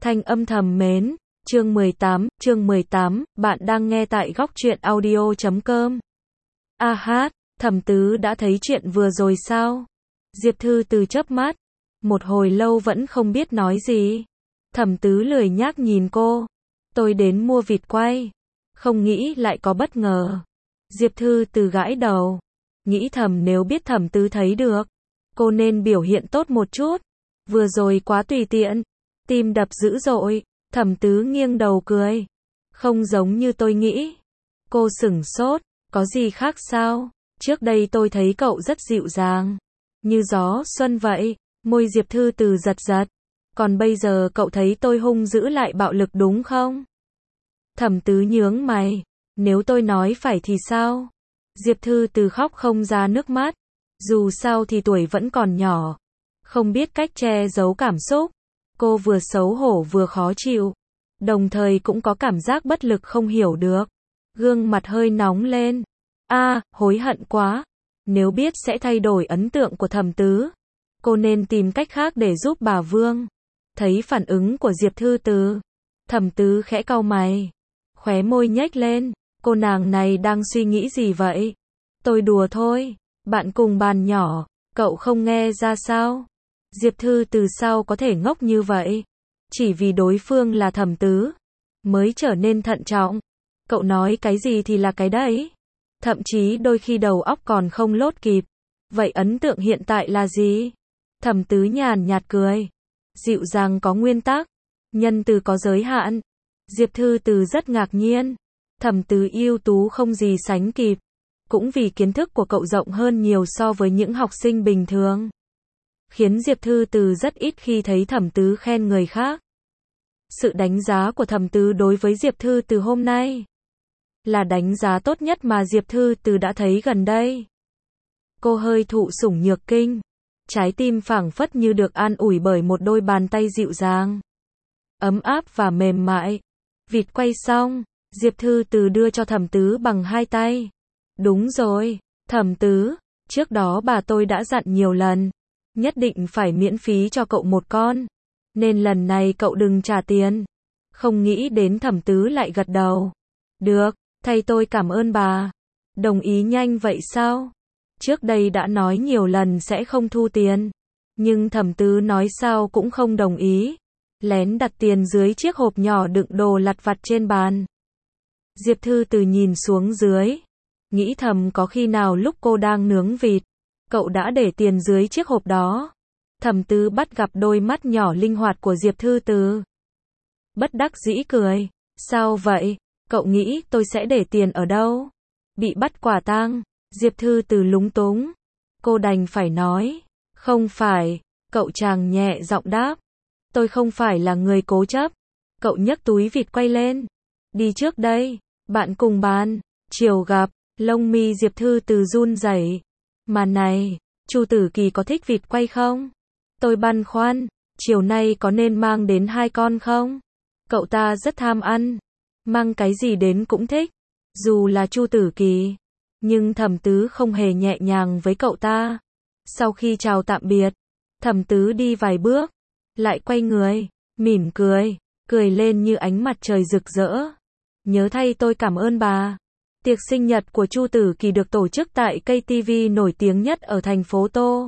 Thanh âm thầm mến, chương 18, bạn đang nghe tại góc truyện audio.com. A hát, Thẩm Tứ đã thấy chuyện vừa rồi sao? Diệp Thư Từ chớp mắt, một hồi lâu vẫn không biết nói gì. Thẩm Tứ lười nhác nhìn cô. Tôi đến mua vịt quay, không nghĩ lại có bất ngờ. Diệp Thư Từ gãi đầu, nghĩ thầm nếu biết Thẩm Tứ thấy được, cô nên biểu hiện tốt một chút. Vừa rồi quá tùy tiện, tim đập dữ dội. Thẩm Tứ nghiêng đầu cười, không giống như tôi nghĩ. Cô sửng sốt, có gì khác sao? Trước đây tôi thấy cậu rất dịu dàng, như gió xuân vậy. Môi Diệp Thư Từ giật giật. Còn bây giờ cậu thấy tôi hung dữ lại bạo lực đúng không? Thẩm Tứ nhướng mày, nếu tôi nói phải thì sao? Diệp Thư Từ khóc không ra nước mắt. Dù sao thì tuổi vẫn còn nhỏ, không biết cách che giấu cảm xúc. Cô vừa xấu hổ vừa khó chịu, đồng thời cũng có cảm giác bất lực không hiểu được. Gương mặt hơi nóng lên. Hối hận quá. Nếu biết sẽ thay đổi ấn tượng của Thẩm Tứ, cô nên tìm cách khác để giúp bà Vương. Thấy phản ứng của Diệp Thư Từ, Thẩm Tứ khẽ cau mày, khóe môi nhếch lên. Cô nàng này đang suy nghĩ gì vậy? Tôi đùa thôi, bạn cùng bàn nhỏ, cậu không nghe ra sao? Diệp Thư Từ sao có thể ngốc như vậy? Chỉ vì đối phương là Thẩm Tứ, mới trở nên thận trọng. Cậu nói cái gì thì là cái đấy. Thậm chí đôi khi đầu óc còn không lốt kịp. Vậy ấn tượng hiện tại là gì? Thẩm Tứ nhàn nhạt cười. Dịu dàng có nguyên tắc, nhân từ có giới hạn. Diệp Thư Từ rất ngạc nhiên. Thẩm Tứ ưu tú không gì sánh kịp. Cũng vì kiến thức của cậu rộng hơn nhiều so với những học sinh bình thường, khiến Diệp Thư Từ rất ít khi thấy Thẩm Tứ khen người khác. Sự đánh giá của Thẩm Tứ đối với Diệp Thư Từ hôm nay là đánh giá tốt nhất mà Diệp Thư Từ đã thấy gần đây. Cô hơi thụ sủng nhược kinh, trái tim phảng phất như được an ủi bởi một đôi bàn tay dịu dàng, ấm áp và mềm mại. Vịt quay xong, Diệp Thư Từ đưa cho Thẩm Tứ bằng hai tay. Đúng rồi, Thẩm Tứ, trước đó bà tôi đã dặn nhiều lần, nhất định phải miễn phí cho cậu một con, nên lần này cậu đừng trả tiền. Không nghĩ đến Thẩm Tứ lại gật đầu. Được, thay tôi cảm ơn bà. Đồng ý nhanh vậy sao? Trước đây đã nói nhiều lần sẽ không thu tiền, nhưng Thẩm Tứ nói sao cũng không đồng ý, lén đặt tiền dưới chiếc hộp nhỏ đựng đồ lặt vặt trên bàn. Diệp Thư Từ nhìn xuống dưới, nghĩ thầm có khi nào lúc cô đang nướng vịt, cậu đã để tiền dưới chiếc hộp đó. Thẩm Tứ bắt gặp đôi mắt nhỏ linh hoạt của Diệp Thư Từ, bất đắc dĩ cười. Sao vậy? Cậu nghĩ tôi sẽ để tiền ở đâu? Bị bắt quả tang. Diệp Thư Từ lúng túng. Cô đành phải nói, không phải. Cậu chàng nhẹ giọng đáp, tôi không phải là người cố chấp. Cậu nhấc túi vịt quay lên. Đi trước đây, bạn cùng bàn. Chiều gặp, lông mi Diệp Thư Từ run rẩy. Mà này, Chu Tử Kỳ có thích vịt quay không? Tôi băn khoăn, chiều nay có nên mang đến 2 con không? Cậu ta rất tham ăn, mang cái gì đến cũng thích, dù là Chu Tử Kỳ. Nhưng Thẩm Tứ không hề nhẹ nhàng với cậu ta. Sau khi chào tạm biệt, Thẩm Tứ đi vài bước, lại quay người, mỉm cười, cười lên như ánh mặt trời rực rỡ. Nhớ thay tôi cảm ơn bà. Tiệc sinh nhật của Chu Tử Kỳ được tổ chức tại cây TV nổi tiếng nhất ở thành phố Tô.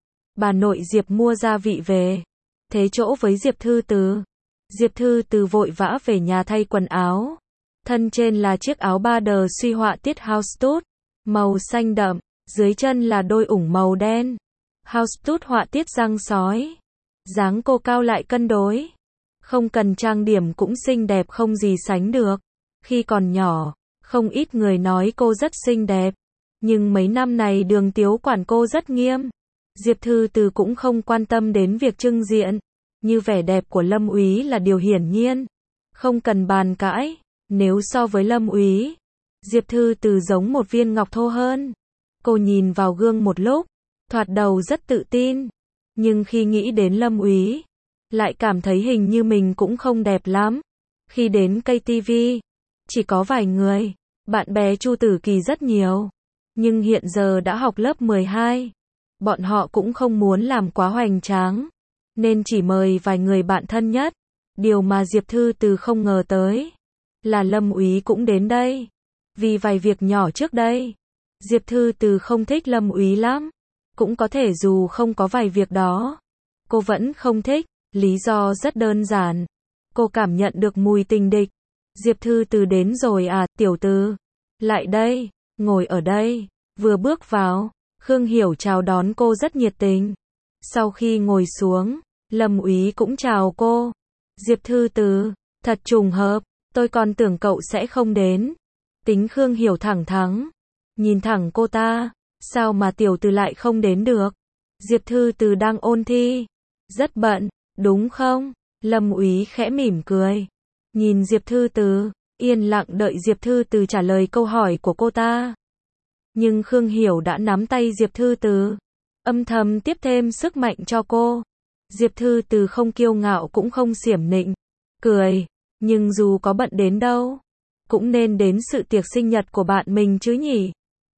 Bà nội Diệp mua gia vị về, thế chỗ với Diệp Thư Từ. Diệp Thư Từ vội vã về nhà thay quần áo. Thân trên là chiếc áo ba đờ suy họa tiết Houndstooth, màu xanh đậm, dưới chân là đôi ủng màu đen. Houndstooth họa tiết răng sói. Dáng cô cao lại cân đối, không cần trang điểm cũng xinh đẹp không gì sánh được. Khi còn nhỏ, không ít người nói cô rất xinh đẹp, nhưng mấy năm này Đường Tiếu quản cô rất nghiêm. Diệp Thư Từ cũng không quan tâm đến việc trưng diện, như vẻ đẹp của Lâm Úy là điều hiển nhiên, không cần bàn cãi. Nếu so với Lâm Úy, Diệp Thư Từ giống một viên ngọc thô hơn. Cô nhìn vào gương một lúc, thoạt đầu rất tự tin, nhưng khi nghĩ đến Lâm Úy, lại cảm thấy hình như mình cũng không đẹp lắm. Khi đến cây TV, chỉ có vài người, bạn bè Chu Tử Kỳ rất nhiều, nhưng hiện giờ đã học lớp 12. Bọn họ cũng không muốn làm quá hoành tráng, nên chỉ mời vài người bạn thân nhất. Điều mà Diệp Thư Từ không ngờ tới là Lâm Úy cũng đến đây. Vì vài việc nhỏ trước đây, Diệp Thư Từ không thích Lâm Úy lắm. Cũng có thể dù không có vài việc đó, cô vẫn không thích. Lý do rất đơn giản. Cô cảm nhận được mùi tình địch. Diệp Thư Từ đến rồi à, tiểu Từ. Lại đây, ngồi ở đây. Vừa bước vào, Khương Hiểu chào đón cô rất nhiệt tình. Sau khi ngồi xuống, Lâm Úy cũng chào cô. Diệp Thư Từ, thật trùng hợp, tôi còn tưởng cậu sẽ không đến. Tính Khương Hiểu thẳng thắn, nhìn thẳng cô ta, sao mà tiểu Từ lại không đến được? Diệp Thư Từ đang ôn thi, rất bận, đúng không? Lâm Úy khẽ mỉm cười, nhìn Diệp Thư Từ, yên lặng đợi Diệp Thư Từ trả lời câu hỏi của cô ta. Nhưng Khương Hiểu đã nắm tay Diệp Thư Từ, âm thầm tiếp thêm sức mạnh cho cô. Diệp Thư Từ không kiêu ngạo cũng không xiểm nịnh, cười, nhưng dù có bận đến đâu, cũng nên đến sự tiệc sinh nhật của bạn mình chứ nhỉ?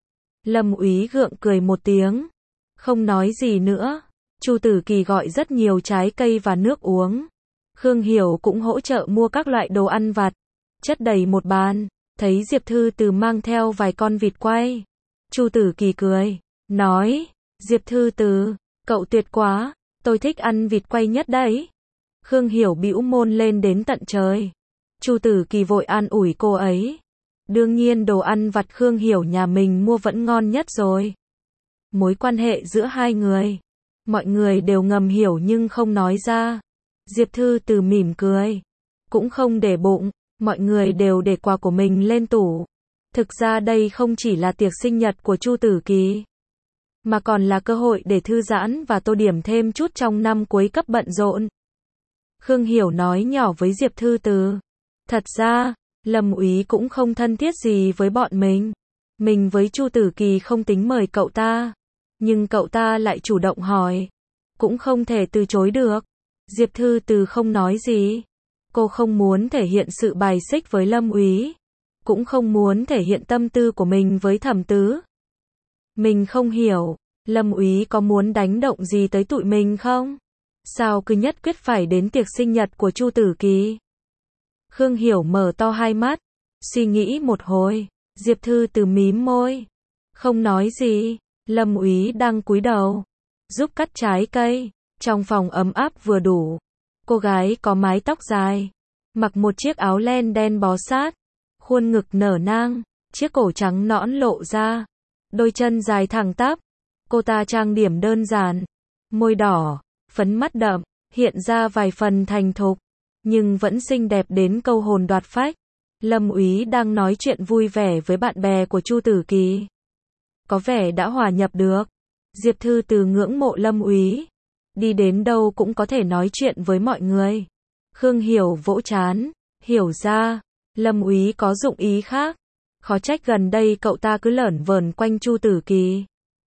Lâm Úy gượng cười một tiếng, không nói gì nữa. Chu Tử Kỳ gọi rất nhiều trái cây và nước uống. Khương Hiểu cũng hỗ trợ mua các loại đồ ăn vặt, chất đầy một bàn. Thấy Diệp Thư Từ mang theo vài con vịt quay, Chu Tử Kỳ cười, nói, Diệp Thư Từ, cậu tuyệt quá, tôi thích ăn vịt quay nhất đấy. Khương Hiểu bĩu môi lên đến tận trời. Chu Tử Kỳ vội an ủi cô ấy. Đương nhiên đồ ăn vặt Khương Hiểu nhà mình mua vẫn ngon nhất rồi. Mối quan hệ giữa hai người, mọi người đều ngầm hiểu nhưng không nói ra. Diệp Thư Từ mỉm cười, cũng không để bụng, mọi người đều để quà của mình lên tủ. Thực ra đây không chỉ là tiệc sinh nhật của Chu Tử Kỳ, mà còn là cơ hội để thư giãn và tô điểm thêm chút trong năm cuối cấp bận rộn. Khương Hiểu nói nhỏ với Diệp Thư Từ. Thật ra, Lâm Úy cũng không thân thiết gì với bọn mình. Mình với Chu Tử Kỳ không tính mời cậu ta, nhưng cậu ta lại chủ động hỏi, cũng không thể từ chối được. Diệp Thư Từ không nói gì. Cô không muốn thể hiện sự bài xích với Lâm Úy, cũng không muốn thể hiện tâm tư của mình với Thẩm Tứ. Mình không hiểu, Lâm Úy có muốn đánh động gì tới tụi mình không? Sao cứ nhất quyết phải đến tiệc sinh nhật của Chu Tử Kỳ? Khương Hiểu mở to hai mắt, suy nghĩ một hồi. Diệp Thư Từ mím môi, không nói gì. Lâm Úy đang cúi đầu, giúp cắt trái cây. Trong phòng ấm áp vừa đủ. Cô gái có mái tóc dài, mặc một chiếc áo len đen bó sát, khuôn ngực nở nang, chiếc cổ trắng nõn lộ ra, đôi chân dài thẳng tắp. Cô ta trang điểm đơn giản, môi đỏ, phấn mắt đậm, hiện ra vài phần thành thục, nhưng vẫn xinh đẹp đến câu hồn đoạt phách. Lâm Úy đang nói chuyện vui vẻ với bạn bè của Chu Tử Kỳ, có vẻ đã hòa nhập được. Diệp Thư Từ ngưỡng mộ Lâm Úy, đi đến đâu cũng có thể nói chuyện với mọi người. Khương Hiểu vỗ trán, hiểu ra, Lâm Úy có dụng ý khác. Khó trách gần đây cậu ta cứ lởn vởn quanh Chu Tử Kỳ.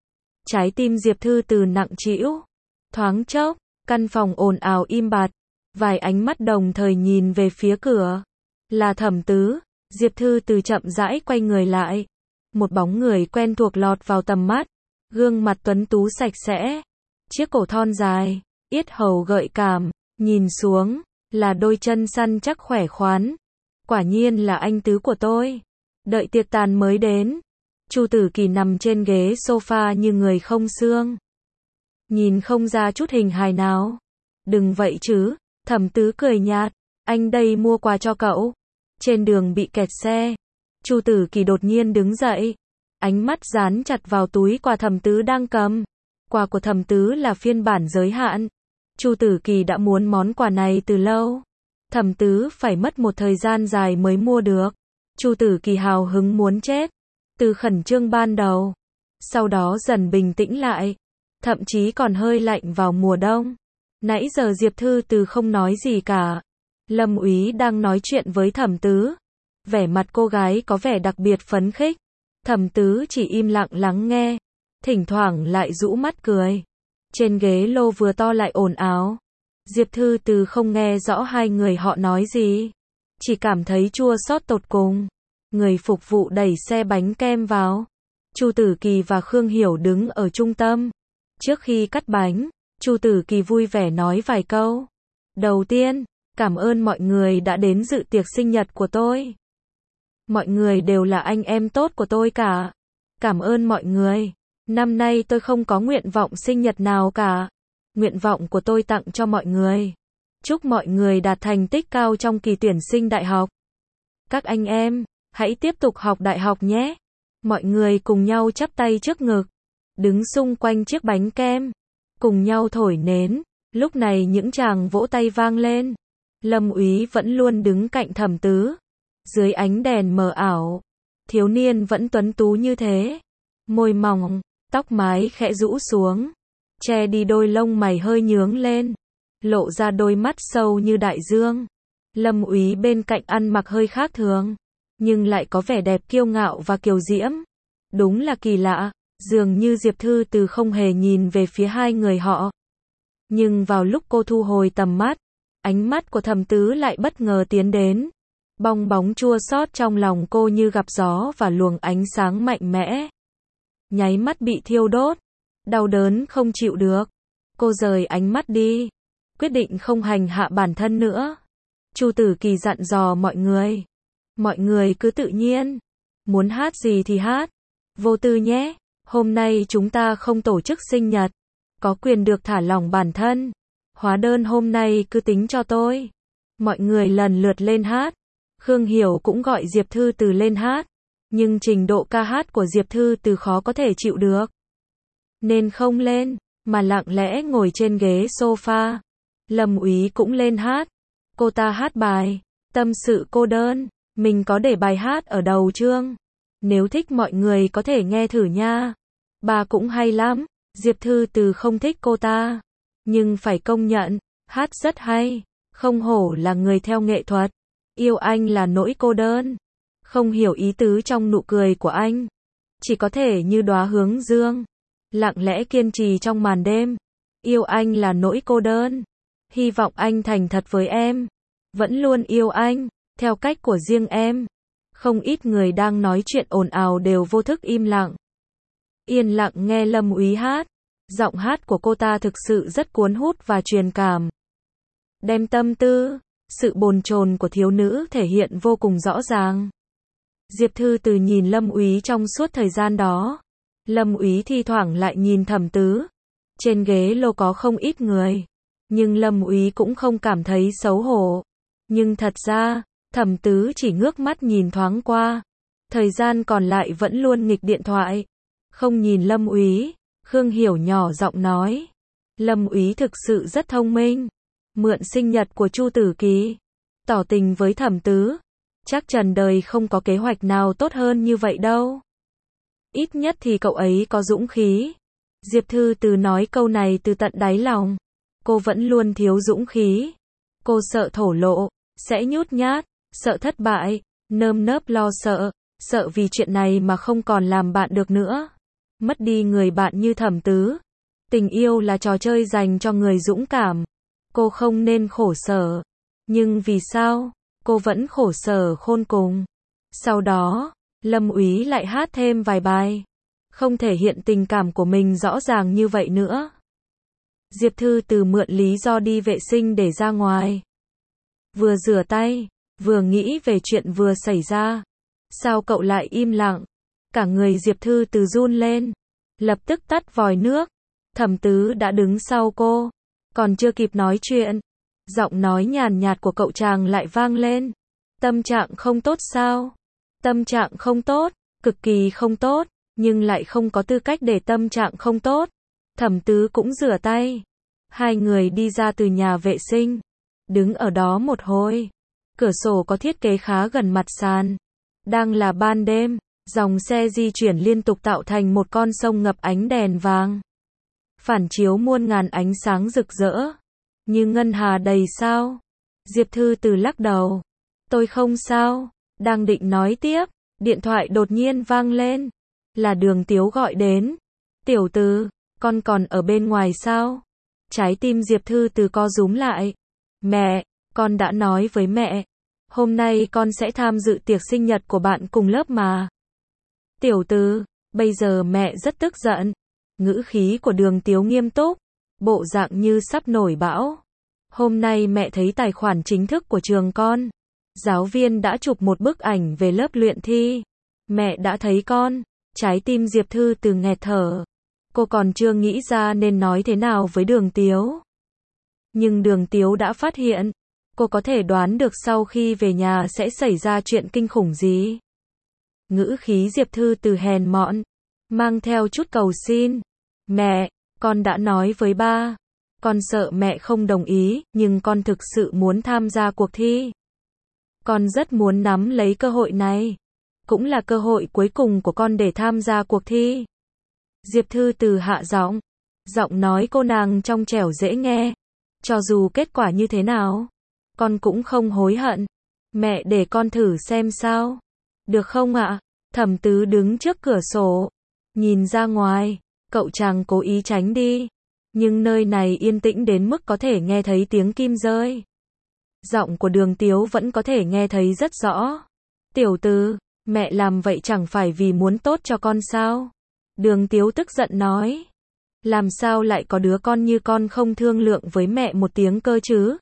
Trái tim Diệp Thư Từ nặng trĩu. Thoáng chốc, căn phòng ồn ào im bặt, vài ánh mắt đồng thời nhìn về phía cửa. Là Thẩm Tứ. Diệp Thư Từ chậm rãi quay người lại. Một bóng người quen thuộc lọt vào tầm mắt. Gương mặt tuấn tú sạch sẽ, chiếc cổ thon dài, yết hầu gợi cảm, nhìn xuống, là đôi chân săn chắc khỏe khoắn. Quả nhiên là anh Tứ của tôi. Đợi tiệc tàn mới đến. Chu Tử Kỳ nằm trên ghế sofa như người không xương, nhìn không ra chút hình hài nào. Đừng vậy chứ, Thẩm Tứ cười nhạt, anh đây mua quà cho cậu. Trên đường bị kẹt xe, Chu Tử Kỳ đột nhiên đứng dậy, ánh mắt dán chặt vào túi quà Thẩm Tứ đang cầm. Quà của Thẩm Tứ là phiên bản giới hạn. Chu Tử Kỳ đã muốn món quà này từ lâu. Thẩm Tứ phải mất một thời gian dài mới mua được. Chu Tử Kỳ hào hứng muốn chết. Từ khẩn trương ban đầu, sau đó dần bình tĩnh lại, thậm chí còn hơi lạnh vào mùa đông. Nãy giờ Diệp Thư Từ không nói gì cả. Lâm Úy đang nói chuyện với Thẩm Tứ. Vẻ mặt cô gái có vẻ đặc biệt phấn khích. Thẩm Tứ chỉ im lặng lắng nghe, thỉnh thoảng lại rũ mắt cười. Trên ghế lô vừa to lại ồn ào. Diệp Thư Từ không nghe rõ hai người họ nói gì, chỉ cảm thấy chua xót tột cùng. Người phục vụ đẩy xe bánh kem vào. Chu Tử Kỳ và Khương Hiểu đứng ở trung tâm. Trước khi cắt bánh, Chu Tử Kỳ vui vẻ nói vài câu. Đầu tiên, Cảm ơn mọi người đã đến dự tiệc sinh nhật của tôi. Mọi người đều là anh em tốt của tôi cả. Cảm ơn mọi người. Năm nay tôi không có nguyện vọng sinh nhật nào cả. Nguyện vọng của tôi tặng cho mọi người. Chúc mọi người đạt thành tích cao trong kỳ tuyển sinh đại học. Các anh em, hãy tiếp tục học đại học nhé. Mọi người cùng nhau chắp tay trước ngực, đứng xung quanh chiếc bánh kem, cùng nhau thổi nến. Lúc này những tràng vỗ tay vang lên. Lâm Úy vẫn luôn đứng cạnh Thẩm Tứ. Dưới ánh đèn mờ ảo, thiếu niên vẫn tuấn tú như thế. Môi mỏng, tóc mái khẽ rũ xuống, che đi đôi lông mày hơi nhướng lên, lộ ra đôi mắt sâu như đại dương. Lâm Úy bên cạnh ăn mặc hơi khác thường, nhưng lại có vẻ đẹp kiêu ngạo và kiều diễm. Đúng là kỳ lạ, dường như Diệp Thư Từ không hề nhìn về phía hai người họ. Nhưng vào lúc cô thu hồi tầm mắt, ánh mắt của Thẩm Tứ lại bất ngờ tiến đến. Bong bóng chua xót trong lòng cô như gặp gió và luồng ánh sáng mạnh mẽ. Nháy mắt bị thiêu đốt, đau đớn không chịu được. Cô rời ánh mắt đi, quyết định không hành hạ bản thân nữa. Chu Tử Kỳ dặn dò mọi người. Mọi người cứ tự nhiên, muốn hát gì thì hát, vô tư nhé. Hôm nay chúng ta không tổ chức sinh nhật, có quyền được thả lỏng bản thân. Hóa đơn hôm nay cứ tính cho tôi. Mọi người lần lượt lên hát. Khương Hiểu cũng gọi Diệp Thư Từ lên hát, nhưng trình độ ca hát của Diệp Thư Từ khó có thể chịu được, nên không lên, mà lặng lẽ ngồi trên ghế sofa. Lâm Úy cũng lên hát. Cô ta hát bài Tâm sự cô đơn. Mình có để bài hát ở đầu chương. Nếu thích mọi người có thể nghe thử nha. Bà cũng hay lắm. Diệp Thư Từ không thích cô ta, nhưng phải công nhận, hát rất hay. Không hổ là người theo nghệ thuật. Yêu anh là nỗi cô đơn. Không hiểu ý tứ trong nụ cười của anh. Chỉ có thể như đóa hướng dương, lặng lẽ kiên trì trong màn đêm. Yêu anh là nỗi cô đơn. Hy vọng anh thành thật với em. Vẫn luôn yêu anh, theo cách của riêng em. Không ít người đang nói chuyện ồn ào đều vô thức im lặng. Yên lặng nghe Lâm Úy hát. Giọng hát của cô ta thực sự rất cuốn hút và truyền cảm. Đem tâm tư, sự bồn chồn của thiếu nữ thể hiện vô cùng rõ ràng. Diệp Thư Từ nhìn Lâm Úy trong suốt thời gian đó. Lâm Úy thi thoảng lại nhìn Thẩm Tứ. Trên ghế lô có không ít người, nhưng Lâm Úy cũng không cảm thấy xấu hổ. Nhưng thật ra, Thẩm Tứ chỉ ngước mắt nhìn thoáng qua. Thời gian còn lại vẫn luôn nghịch điện thoại, không nhìn Lâm Úy. Khương Hiểu nhỏ giọng nói. Lâm Úy thực sự rất thông minh. Mượn sinh nhật của Chu Tử Kỳ, tỏ tình với Thẩm Tứ. Chắc trần đời không có kế hoạch nào tốt hơn như vậy đâu. Ít nhất thì cậu ấy có dũng khí. Diệp Thư Từ nói câu này từ tận đáy lòng. Cô vẫn luôn thiếu dũng khí. Cô sợ thổ lộ, sẽ nhút nhát, sợ thất bại, nơm nớp lo sợ, sợ vì chuyện này mà không còn làm bạn được nữa. Mất đi người bạn như Thẩm Tứ. Tình yêu là trò chơi dành cho người dũng cảm. Cô không nên khổ sở. Nhưng vì sao? Cô vẫn khổ sở khôn cùng. Sau đó, Lâm Úy lại hát thêm vài bài. Không thể hiện tình cảm của mình rõ ràng như vậy nữa. Diệp Thư Từ mượn lý do đi vệ sinh để ra ngoài. Vừa rửa tay, vừa nghĩ về chuyện vừa xảy ra. Sao cậu lại im lặng? Cả người Diệp Thư Từ run lên. Lập tức tắt vòi nước. Thẩm Tứ đã đứng sau cô. Còn chưa kịp nói chuyện, giọng nói nhàn nhạt của cậu chàng lại vang lên. Tâm trạng không tốt sao? Tâm trạng không tốt, cực kỳ không tốt, nhưng lại không có tư cách để tâm trạng không tốt. Thẩm Tứ cũng rửa tay. Hai người đi ra từ nhà vệ sinh. Đứng ở đó một hồi. Cửa sổ có thiết kế khá gần mặt sàn. Đang là ban đêm, dòng xe di chuyển liên tục tạo thành một con sông ngập ánh đèn vàng. Phản chiếu muôn ngàn ánh sáng rực rỡ. Như ngân hà đầy sao. Diệp Thư Từ lắc đầu. Tôi không sao. Đang định nói tiếp, điện thoại đột nhiên vang lên. Là Đường Tiếu gọi đến. Tiểu Từ, con còn ở bên ngoài sao? Trái tim Diệp Thư Từ co rúm lại. Mẹ, con đã nói với mẹ. Hôm nay con sẽ tham dự tiệc sinh nhật của bạn cùng lớp mà. Tiểu Từ, bây giờ mẹ rất tức giận. Ngữ khí của Đường Tiếu nghiêm túc, bộ dạng như sắp nổi bão. Hôm nay mẹ thấy tài khoản chính thức của trường con. Giáo viên đã chụp một bức ảnh về lớp luyện thi. Mẹ đã thấy con. Trái tim Diệp Thư Từ nghẹt thở. Cô còn chưa nghĩ ra nên nói thế nào với Đường Tiếu. Nhưng Đường Tiếu đã phát hiện. Cô có thể đoán được sau khi về nhà sẽ xảy ra chuyện kinh khủng gì. Ngữ khí Diệp Thư Từ hèn mọn, mang theo chút cầu xin. Mẹ, con đã nói với ba. Con sợ mẹ không đồng ý, nhưng con thực sự muốn tham gia cuộc thi. Con rất muốn nắm lấy cơ hội này. Cũng là cơ hội cuối cùng của con để tham gia cuộc thi. Diệp Thư Từ hạ giọng. Giọng nói cô nàng trong trẻo dễ nghe. Cho dù kết quả như thế nào, con cũng không hối hận. Mẹ để con thử xem sao. Được không ạ? Thẩm Tứ đứng trước cửa sổ. Nhìn ra ngoài. Cậu chàng cố ý tránh đi. Nhưng nơi này yên tĩnh đến mức có thể nghe thấy tiếng kim rơi. Giọng của Đường Tiếu vẫn có thể nghe thấy rất rõ. Tiểu Từ, mẹ làm vậy chẳng phải vì muốn tốt cho con sao? Đường Tiếu tức giận nói. Làm sao lại có đứa con như con không thương lượng với mẹ một tiếng cơ chứ?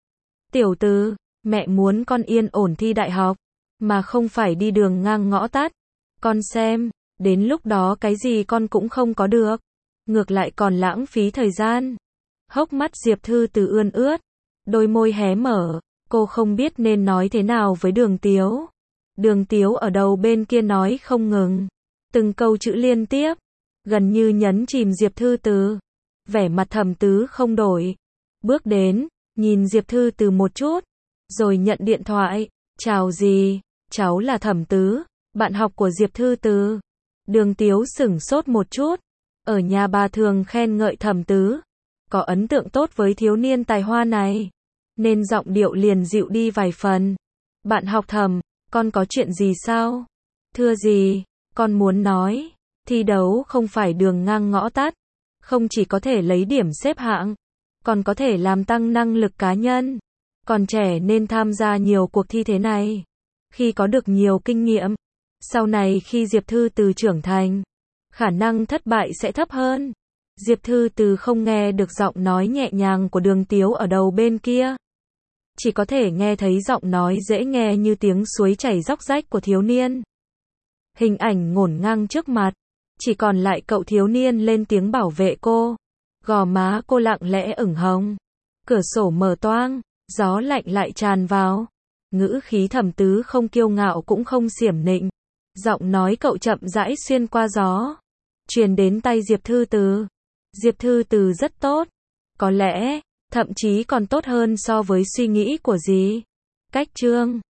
Tiểu Từ, mẹ muốn con yên ổn thi đại học, mà không phải đi đường ngang ngõ tắt. Con xem, đến lúc đó cái gì con cũng không có được. Ngược lại còn lãng phí thời gian. Hốc mắt Diệp Thư Từ ươn ướt. Đôi môi hé mở. Cô không biết nên nói thế nào với Đường Tiếu. Đường Tiếu ở đầu bên kia nói không ngừng. Từng câu chữ liên tiếp. Gần như nhấn chìm Diệp Thư Từ. Vẻ mặt Thẩm Tứ không đổi. Bước đến, nhìn Diệp Thư Từ một chút. Rồi nhận điện thoại. Chào dì, cháu là Thẩm Tứ, bạn học của Diệp Thư Từ. Đường Tiếu sửng sốt một chút. Ở nhà bà thường khen ngợi Thẩm Tứ. Có ấn tượng tốt với thiếu niên tài hoa này. Nên giọng điệu liền dịu đi vài phần. Bạn học Thẩm, con có chuyện gì sao? Thưa dì, con muốn nói. Thi đấu không phải đường ngang ngõ tắt. Không chỉ có thể lấy điểm xếp hạng. Còn có thể làm tăng năng lực cá nhân. Còn trẻ nên tham gia nhiều cuộc thi thế này. Khi có được nhiều kinh nghiệm. Sau này khi Diệp Thư Từ trưởng thành. Khả năng thất bại sẽ thấp hơn. Diệp Thư Từ không nghe được giọng nói nhẹ nhàng của Đường Tiếu ở đầu bên kia. Chỉ có thể nghe thấy giọng nói dễ nghe như tiếng suối chảy róc rách của thiếu niên. Hình ảnh ngổn ngang trước mặt. Chỉ còn lại cậu thiếu niên lên tiếng bảo vệ cô. Gò má cô lặng lẽ ửng hồng. Cửa sổ mở toang. Gió lạnh lại tràn vào. Ngữ khí Thẩm Tứ không kiêu ngạo cũng không xiểm nịnh. Giọng nói cậu chậm rãi xuyên qua gió. Truyền đến tay Diệp Thư Từ. Diệp Thư Từ rất tốt. Có lẽ, thậm chí còn tốt hơn so với suy nghĩ của dì. Cách chương